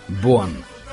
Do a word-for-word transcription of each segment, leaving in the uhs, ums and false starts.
Бонн.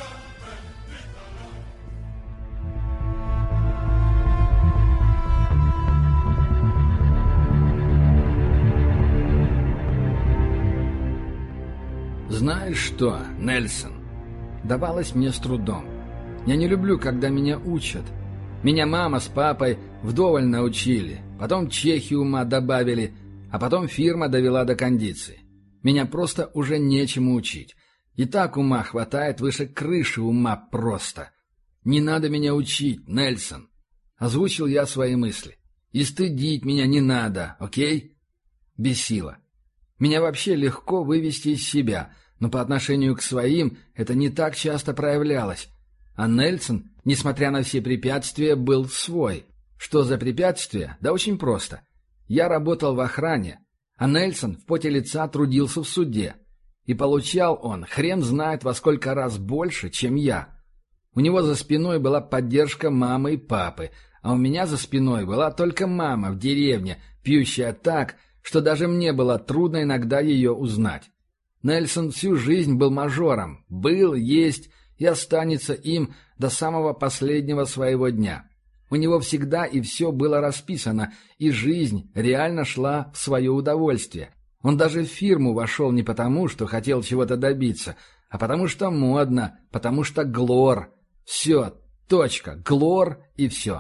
Знаешь что, Нельсон, давалось мне с трудом. Я не люблю, когда меня учат. Меня мама с папой вдоволь научили, потом чехи ума добавили, а потом фирма довела до кондиции. Меня просто уже нечему учить. И так ума хватает выше крыши ума просто. Не надо меня учить, Нельсон. Озвучил я свои мысли. И стыдить меня не надо, окей? Бесило. Меня вообще легко вывести из себя, но по отношению к своим это не так часто проявлялось. А Нельсон, несмотря на все препятствия, был свой. Что за препятствия? Да очень просто. Я работал в охране, а Нельсон в поте лица трудился в суде. И получал он хрен знает во сколько раз больше, чем я. У него за спиной была поддержка мамы и папы, а у меня за спиной была только мама в деревне, пьющая так, что даже мне было трудно иногда ее узнать. Нельсон всю жизнь был мажором, был, есть и останется им до самого последнего своего дня. У него всегда и все было расписано, и жизнь реально шла в свое удовольствие. Он даже в фирму вошел не потому, что хотел чего-то добиться, а потому что модно, потому что глор. Все, точка, глор и все.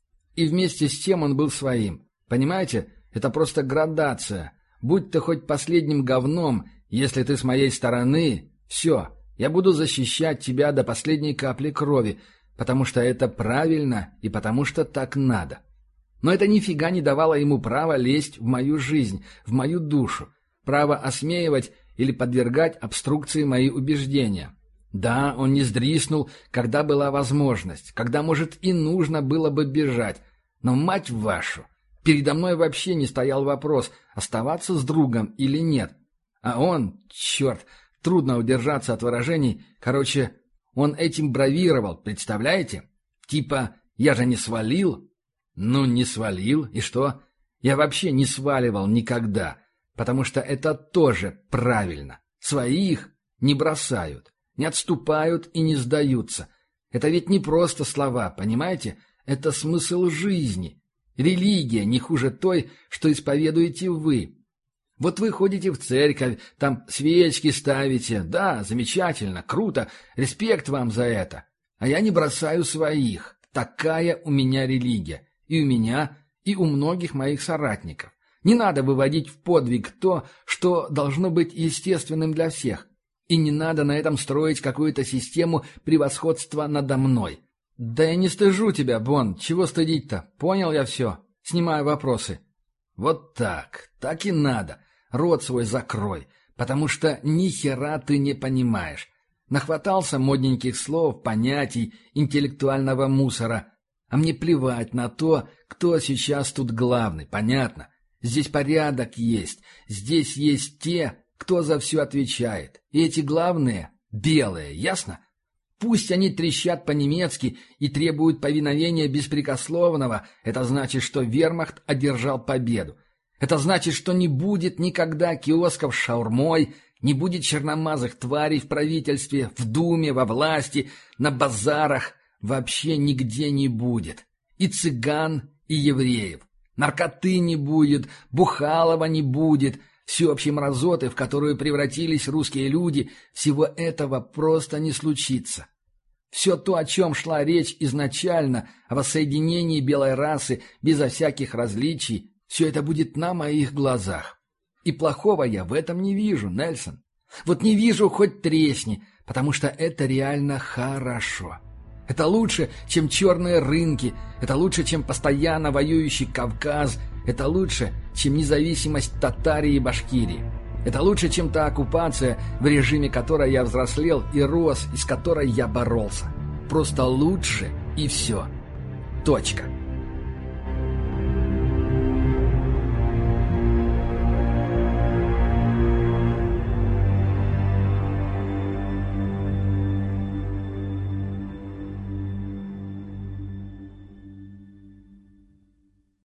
И вместе с тем он был своим. Понимаете, это просто градация. Будь ты хоть последним говном, если ты с моей стороны, все, я буду защищать тебя до последней капли крови, потому что это правильно и потому что так надо. Но это нифига не давало ему права лезть в мою жизнь, в мою душу, право осмеивать или подвергать обструкции мои убеждения. Да, он не сдриснул, когда была возможность, когда, может, и нужно было бы бежать, но, мать вашу, передо мной вообще не стоял вопрос, оставаться с другом или нет. А он, черт, трудно удержаться от выражений, короче, он этим бравировал, представляете? Типа, я же не свалил. Ну, не свалил, и что? Я вообще не сваливал никогда, потому что это тоже правильно. Своих не бросают, не отступают и не сдаются. Это ведь не просто слова, понимаете? Это смысл жизни. Религия не хуже той, что исповедуете вы. Вот вы ходите в церковь, там свечки ставите. Да, замечательно, круто, респект вам за это. А я не бросаю своих. Такая у меня религия. И у меня, и у многих моих соратников. Не надо выводить в подвиг то, что должно быть естественным для всех. И не надо на этом строить какую-то систему превосходства надо мной. Да я не стыжу тебя, Бонн, чего стыдить-то? Понял я все. Снимаю вопросы. Вот так, так и надо. Рот свой закрой, потому что ни хера ты не понимаешь. Нахватался модненьких слов, понятий, интеллектуального мусора. А мне плевать на то, кто сейчас тут главный, понятно? Здесь порядок есть, здесь есть те, кто за все отвечает. И эти главные — белые, ясно? Пусть они трещат по-немецки и требуют повиновения беспрекословного, это значит, что вермахт одержал победу. Это значит, что не будет никогда киосков с шаурмой, не будет черномазых тварей в правительстве, в думе, во власти, на базарах. Вообще нигде не будет. И цыган, и евреев. Наркоты не будет, бухалова не будет, всеобщей мразоты, в которую превратились русские люди, всего этого просто не случится. Все то, о чем шла речь изначально, о воссоединении белой расы безо всяких различий, все это будет на моих глазах. И плохого я в этом не вижу, Нельсон. Вот не вижу, хоть тресни, потому что это реально хорошо. Это лучше, чем черные рынки, это лучше, чем постоянно воюющий Кавказ, это лучше, чем независимость Татарии и Башкирии. Это лучше, чем та оккупация, в режиме которой я взрослел и рос, и с которой я боролся. Просто лучше и все. Точка.